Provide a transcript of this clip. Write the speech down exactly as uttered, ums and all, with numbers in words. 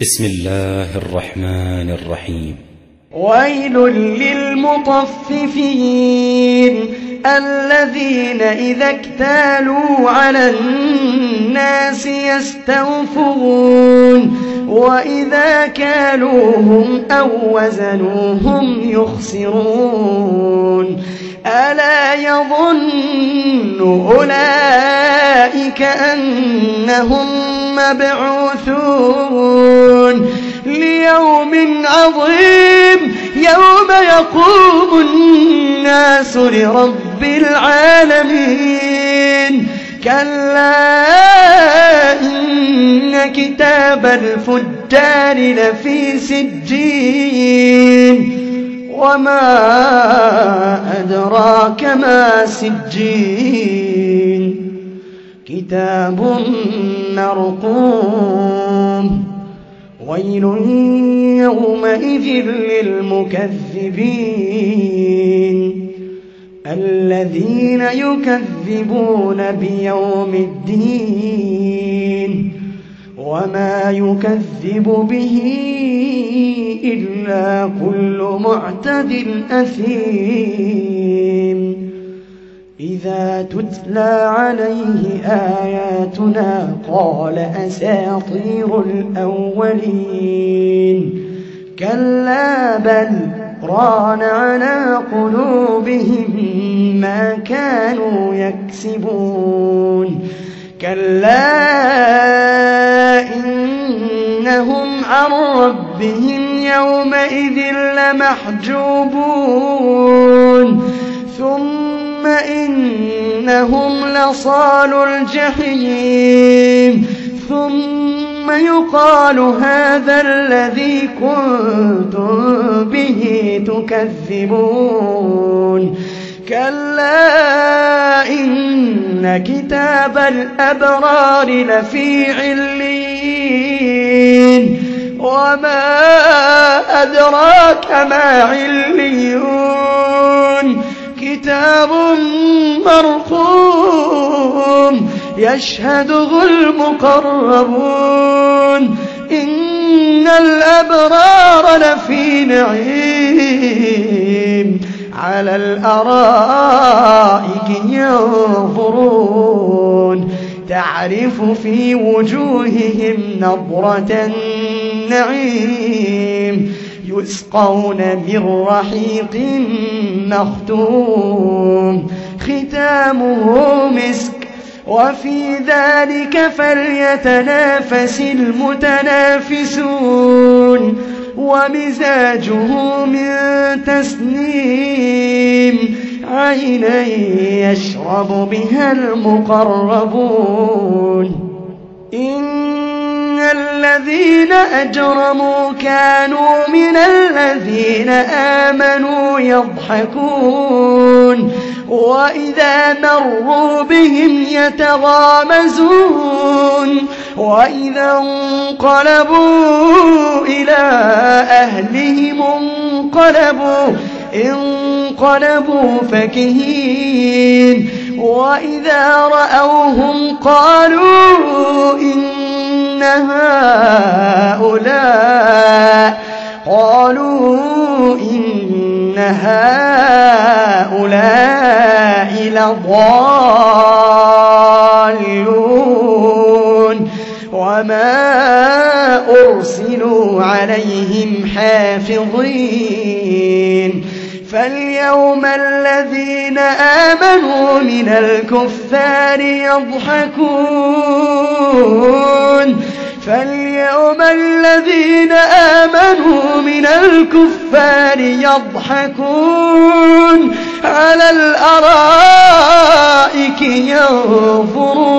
بسم الله الرحمن الرحيم. ويل للمطففين الذين إذا اكتالوا على الناس يستوفون وإذا كالوهم أو وزنوهم يخسرون ألا يظن أولئك أنهم مبعوثون ليوم عظيم يوم يقوم الناس لرب العالمين كلا إن كتاب الفجار لفي سجين وما أدراك ما سجين كتاب مرقوم ويل يومئذ للمكذبين الذين يكذبون بيوم الدين وما يكذب به إلا كل معتد أثيم إذا تتلى عليه آياتنا قال أساطير الأولين كلا بل ران على قلوبهم ما كانوا يكسبون كلا إنهم عن ربهم يومئذ لمحجوبون ثم إنهم لصالو الجحيم ثم يقال هذا الذي كنتم به تكذبون كلا إن كتاب الأبرار لفي عليين وما أدراك ما عليون كتاب مرقوم يشهده المقربون إن الأبرار لفي نعيم على الأرائك ينظرون تعرف في وجوههم نضرة النعيم يسقون من رحيق مختوم ختامه مسك وفي ذلك فليتنافس المتنافسون ومزاجه من تسنيم عينا يشرب بها المقربون إن الذين أجرموا كانوا من الذين آمنوا يضحكون وإذا مروا بهم يتغامزون وإذا انقلبوا إلى أهلهم انقلبوا انقلبوا فكهين وإذا رأوهم قالوا إن هؤلاء قالوا إن هؤلاء لضالون وما أرسلوا عليهم حافظين فاليوم الذين آمنوا من الكفار يضحكون فاليوم الذين آمنوا من الكفار يضحكون على الأرائك ينظرون